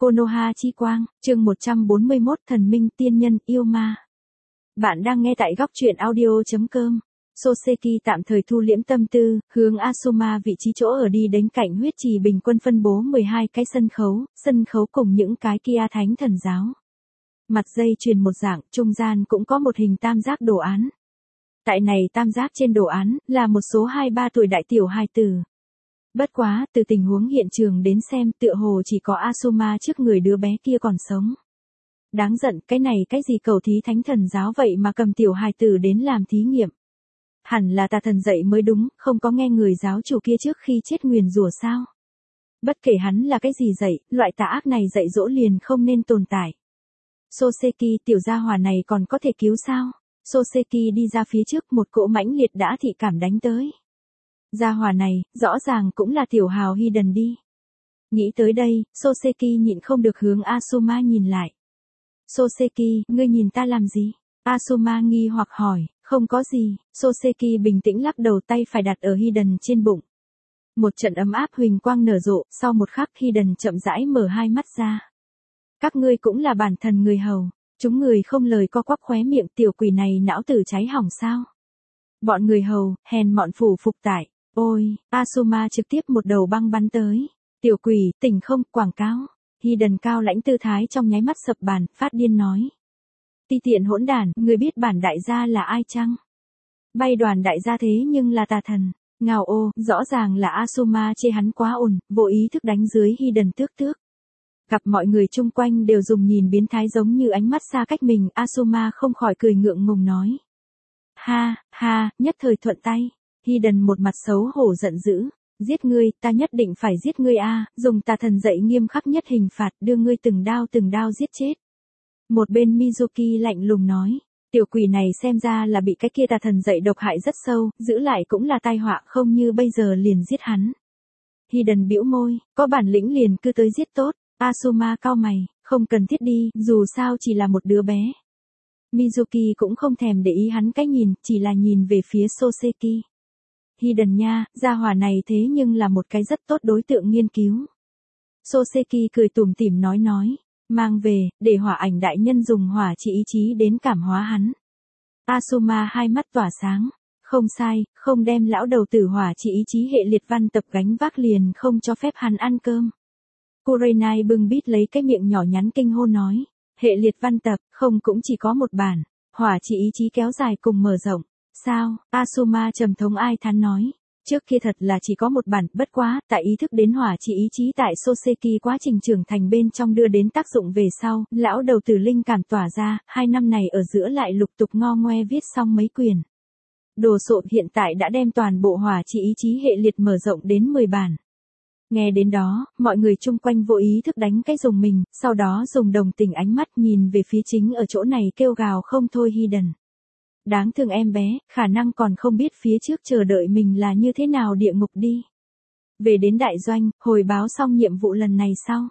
Konoha chi quang, chương 141 thần minh tiên nhân yêu ma. Bạn đang nghe tại góc truyện audio.com. Soseki tạm thời thu liễm tâm tư, hướng Asuma vị trí chỗ ở đi đến cạnh huyết trì bình quân phân bố 12 cái sân khấu cùng những cái kia thánh thần giáo. Mặt dây chuyền một dạng, trung gian cũng có một hình tam giác đồ án. Tại này tam giác trên đồ án, là một số 2-3 tuổi đại tiểu hài tử. Bất quá, từ tình huống hiện trường đến xem tựa hồ chỉ có Asuma trước người đứa bé kia còn sống. Đáng giận, cái này cái gì cầu thí thánh thần giáo vậy mà cầm tiểu hài tử đến làm thí nghiệm. Hẳn là tà thần dạy mới đúng, không có nghe người giáo chủ kia trước khi chết nguyền rủa sao. Bất kể hắn là cái gì dạy, loại tà ác này dạy dỗ liền không nên tồn tại. Soseki tiểu gia hỏa này còn có thể cứu sao? Soseki đi ra phía trước một cỗ mãnh liệt đã thị cảm đánh tới. Gia hỏa này, rõ ràng cũng là tiểu hào Hiden đi. Nghĩ tới đây, Soseki nhịn không được hướng Asuma nhìn lại. Soseki, ngươi nhìn ta làm gì? Asuma nghi hoặc hỏi, không có gì. Soseki bình tĩnh lắc đầu, tay phải đặt ở Hiden trên bụng. Một trận ấm áp huỳnh quang nở rộ, sau một khắc Hiden chậm rãi mở hai mắt ra. Các ngươi cũng là bản thần người hầu. Chúng người không lời co quắp khóe miệng, tiểu quỷ này não tử cháy hỏng sao? Bọn người hầu, hèn mọn phủ phục tại. Ôi, Asuma trực tiếp một đầu băng bắn tới. Tiểu quỷ, tỉnh không, quảng cáo. Hiden cao lãnh tư thái trong nháy mắt sập bàn, phát điên nói. Ti tiện hỗn đản, người biết bản đại gia là ai chăng? Bay đoàn đại gia thế nhưng là tà thần. Ngào ô, rõ ràng là Asuma chê hắn quá ồn, vô ý thức đánh dưới Hiden tước. Gặp mọi người chung quanh đều dùng nhìn biến thái giống như ánh mắt xa cách mình, Asuma không khỏi cười ngượng ngùng nói. Ha, nhất thời thuận tay. Hiden một mặt xấu hổ giận dữ. Giết ngươi, ta nhất định phải giết ngươi a, dùng tà thần dạy nghiêm khắc nhất hình phạt, đưa ngươi từng đao giết chết. Một bên Mizuki lạnh lùng nói. Tiểu quỷ này xem ra là bị cái kia tà thần dạy độc hại rất sâu, giữ lại cũng là tai họa, không như bây giờ liền giết hắn. Hiden bĩu môi, có bản lĩnh liền cứ tới giết tốt. Asuma cau mày, không cần thiết đi, dù sao chỉ là một đứa bé. Mizuki cũng không thèm để ý hắn cách nhìn, chỉ là nhìn về phía Soseki. Hiden nha, gia hỏa này thế nhưng là một cái rất tốt đối tượng nghiên cứu. Soseki cười tủm tỉm nói, mang về, để hỏa ảnh đại nhân dùng hỏa chỉ ý chí đến cảm hóa hắn. Asuma hai mắt tỏa sáng, không sai, không đem lão đầu tử hỏa chỉ ý chí hệ liệt văn tập gánh vác liền không cho phép hắn ăn cơm. Kurenai bưng bít lấy cái miệng nhỏ nhắn kinh hô nói, hệ liệt văn tập, không cũng chỉ có một bản, hỏa chỉ ý chí kéo dài cùng mở rộng. Sao? Asuma trầm thống ai thán nói, trước kia thật là chỉ có một bản, bất quá, tại ý thức đến hỏa chỉ ý chí tại Soseki quá trình trưởng thành bên trong đưa đến tác dụng về sau, lão đầu tử linh cảm tỏa ra, 2 năm này ở giữa lại lục tục ngo ngoe viết xong mấy quyển. Đồ sộ hiện tại đã đem toàn bộ hỏa chỉ ý chí hệ liệt mở rộng đến 10 bản. Nghe đến đó, mọi người chung quanh vô ý thức đánh cái dùng mình, sau đó dùng đồng tình ánh mắt nhìn về phía chính ở chỗ này kêu gào không thôi Hiden. Đáng thương em bé, khả năng còn không biết phía trước chờ đợi mình là như thế nào địa ngục đi. Về đến đại doanh, hồi báo xong nhiệm vụ lần này sau.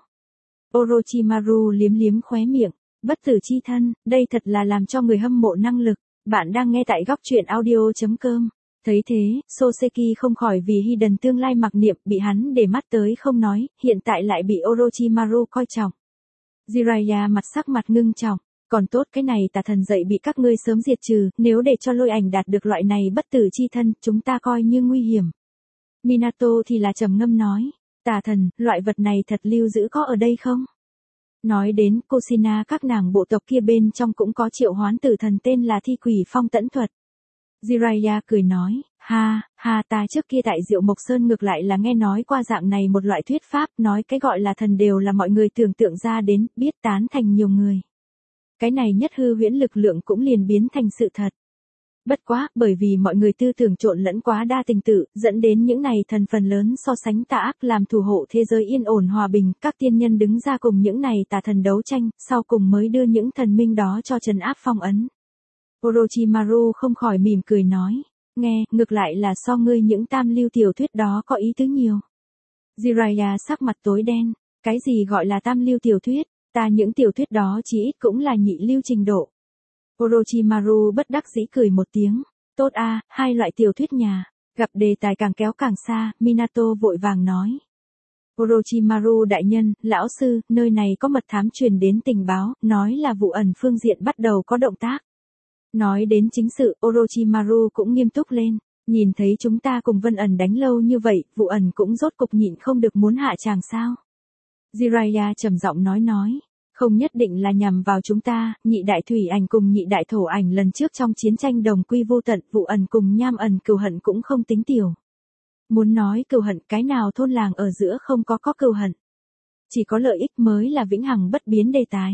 Orochimaru liếm khóe miệng, bất tử chi thân, đây thật là làm cho người hâm mộ năng lực. Bạn đang nghe tại góc truyện audio.com. Thấy thế, Soseki không khỏi vì Hiden tương lai mặc niệm bị hắn để mắt tới không nói, hiện tại lại bị Orochimaru coi trọng. Jiraiya sắc mặt ngưng trọng, còn tốt cái này tà thần dạy bị các ngươi sớm diệt trừ, nếu để cho lôi ảnh đạt được loại này bất tử chi thân, chúng ta coi như nguy hiểm. Minato thì là trầm ngâm nói, tà thần, loại vật này thật lưu giữ có ở đây không? Nói đến Kushina các nàng bộ tộc kia bên trong cũng có triệu hoán tử thần tên là thi quỷ phong tẫn thuật. Jiraiya cười nói, ha, ta trước kia tại Diệu Mộc Sơn ngược lại là nghe nói qua dạng này một loại thuyết pháp, nói cái gọi là thần đều là mọi người tưởng tượng ra đến, biết tán thành nhiều người. Cái này nhất hư huyễn lực lượng cũng liền biến thành sự thật. Bất quá, bởi vì mọi người tư tưởng trộn lẫn quá đa tình tự, dẫn đến những này thần phần lớn so sánh tà ác làm thủ hộ thế giới yên ổn hòa bình, các tiên nhân đứng ra cùng những này tà thần đấu tranh, sau cùng mới đưa những thần minh đó cho trấn áp phong ấn. Orochimaru không khỏi mỉm cười nói, nghe, ngược lại là so ngươi những tam lưu tiểu thuyết đó có ý tứ nhiều. Jiraiya sắc mặt tối đen, cái gì gọi là tam lưu tiểu thuyết, ta những tiểu thuyết đó chỉ ít cũng là nhị lưu trình độ. Orochimaru bất đắc dĩ cười một tiếng, tốt a, hai loại tiểu thuyết nhà, gặp đề tài càng kéo càng xa, Minato vội vàng nói. Orochimaru đại nhân, lão sư, nơi này có mật thám truyền đến tình báo, nói là vụ ẩn phương diện bắt đầu có động tác. Nói đến chính sự, Orochimaru cũng nghiêm túc lên. Nhìn thấy chúng ta cùng Vân ẩn đánh lâu như vậy, vụ ẩn cũng rốt cục nhịn không được muốn hạ tràng sao. Jiraiya trầm giọng nói. Không nhất định là nhằm vào chúng ta, nhị đại thủy ảnh cùng nhị đại thổ ảnh lần trước trong chiến tranh đồng quy vô tận, vụ ẩn cùng nham ẩn cừu hận cũng không tính tiểu. Muốn nói cừu hận, cái nào thôn làng ở giữa không có cừu hận. Chỉ có lợi ích mới là vĩnh hằng bất biến đề tài.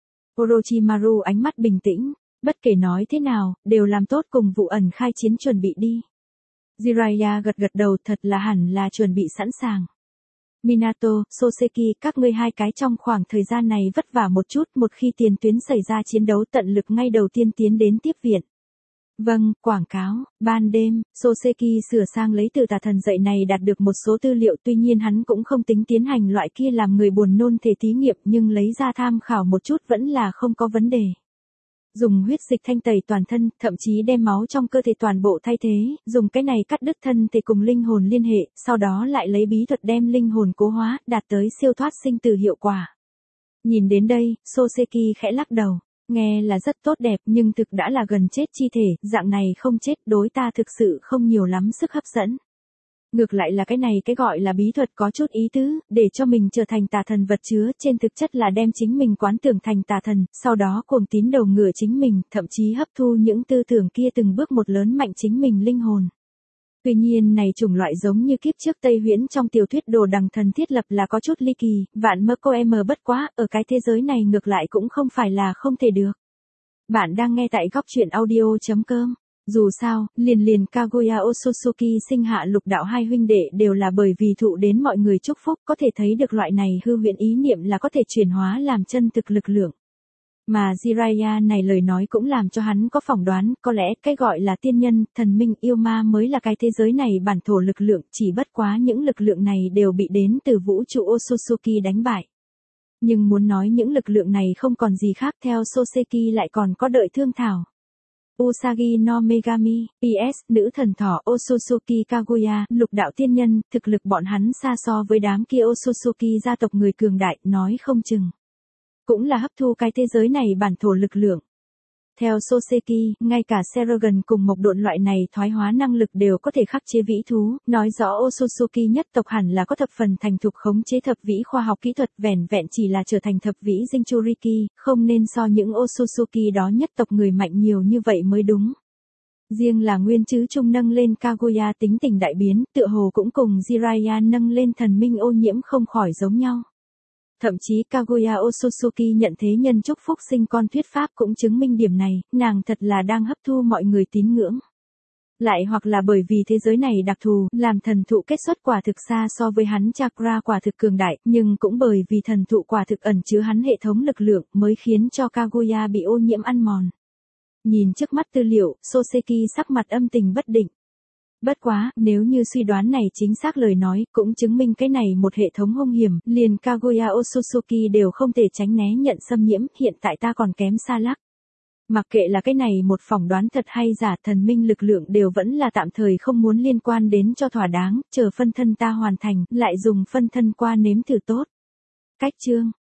Orochimaru ánh mắt bình tĩnh, bất kể nói thế nào, đều làm tốt cùng vụ ẩn khai chiến chuẩn bị đi. Jiraiya gật đầu, thật là hẳn là chuẩn bị sẵn sàng. Minato, Soseki, các ngươi hai cái trong khoảng thời gian này vất vả một chút, một khi tiền tuyến xảy ra chiến đấu tận lực ngay đầu tiên tiến đến tiếp viện. Vâng, quảng cáo, ban đêm, Soseki sửa sang lấy từ tà thần dạy này đạt được một số tư liệu, tuy nhiên hắn cũng không tính tiến hành loại kia làm người buồn nôn thể thí nghiệm, nhưng lấy ra tham khảo một chút vẫn là không có vấn đề. Dùng huyết dịch thanh tẩy toàn thân, thậm chí đem máu trong cơ thể toàn bộ thay thế, dùng cái này cắt đứt thân thể cùng linh hồn liên hệ, sau đó lại lấy bí thuật đem linh hồn cố hóa, đạt tới siêu thoát sinh tử hiệu quả. Nhìn đến đây, Soseki khẽ lắc đầu, nghe là rất tốt đẹp nhưng thực đã là gần chết chi thể, dạng này không chết đối ta thực sự không nhiều lắm sức hấp dẫn. Ngược lại là cái này cái gọi là bí thuật có chút ý tứ, để cho mình trở thành tà thần vật chứa, trên thực chất là đem chính mình quán tưởng thành tà thần, sau đó cuồng tín đầu ngửa chính mình, thậm chí hấp thu những tư tưởng kia từng bước một lớn mạnh chính mình linh hồn. Tuy nhiên này chủng loại giống như kiếp trước Tây Huyễn trong tiểu thuyết Đồ Đằng Thần thiết lập là có chút ly kỳ, vạn mơ cô em bất quá, ở cái thế giới này ngược lại cũng không phải là không thể được. Bạn đang nghe tại góc truyện audio.com. Dù sao, liền Kaguya Otsutsuki sinh hạ lục đạo hai huynh đệ đều là bởi vì thụ đến mọi người chúc phúc, có thể thấy được loại này hư huyễn ý niệm là có thể chuyển hóa làm chân thực lực lượng. Mà Jiraiya này lời nói cũng làm cho hắn có phỏng đoán, có lẽ cái gọi là tiên nhân, thần minh, yêu ma mới là cái thế giới này bản thổ lực lượng, chỉ bất quá những lực lượng này đều bị đến từ vũ trụ Otsutsuki đánh bại. Nhưng muốn nói những lực lượng này không còn gì khác, theo Soseki lại còn có đợi thương thảo. Usagi no Megami, PS, nữ thần thỏ Otsutsuki Kaguya, lục đạo tiên nhân, thực lực bọn hắn xa so với đám kia Otsutsuki gia tộc người cường đại, nói không chừng. Cũng là hấp thu cái thế giới này bản thổ lực lượng. Theo Soseki, ngay cả Serogan cùng mộc độn loại này thoái hóa năng lực đều có thể khắc chế vĩ thú, nói rõ Otsutsuki nhất tộc hẳn là có thập phần thành thục khống chế thập vĩ khoa học kỹ thuật, vẻn vẹn chỉ là trở thành thập vĩ Jinchuriki, không nên so những Otsutsuki đó nhất tộc người mạnh nhiều như vậy mới đúng. Riêng là nguyên chứ trung nâng lên Kaguya tính tình đại biến, tựa hồ cũng cùng Jiraiya nâng lên thần minh ô nhiễm không khỏi giống nhau. Thậm chí Kaguya Otsutsuki nhận thế nhân chúc phúc sinh con thuyết pháp cũng chứng minh điểm này, nàng thật là đang hấp thu mọi người tín ngưỡng. Lại hoặc là bởi vì thế giới này đặc thù, làm thần thụ kết xuất quả thực xa so với hắn chakra quả thực cường đại, nhưng cũng bởi vì thần thụ quả thực ẩn chứa hắn hệ thống lực lượng mới khiến cho Kaguya bị ô nhiễm ăn mòn. Nhìn trước mắt tư liệu, Soseki sắc mặt âm tình bất định. Bất quá, nếu như suy đoán này chính xác lời nói, cũng chứng minh cái này một hệ thống hung hiểm, liền Kaguya Otsutsuki đều không thể tránh né nhận xâm nhiễm, hiện tại ta còn kém xa lắc. Mặc kệ là cái này một phỏng đoán thật hay giả, thần minh lực lượng đều vẫn là tạm thời không muốn liên quan đến cho thỏa đáng, chờ phân thân ta hoàn thành, lại dùng phân thân qua nếm thử tốt. Cách chương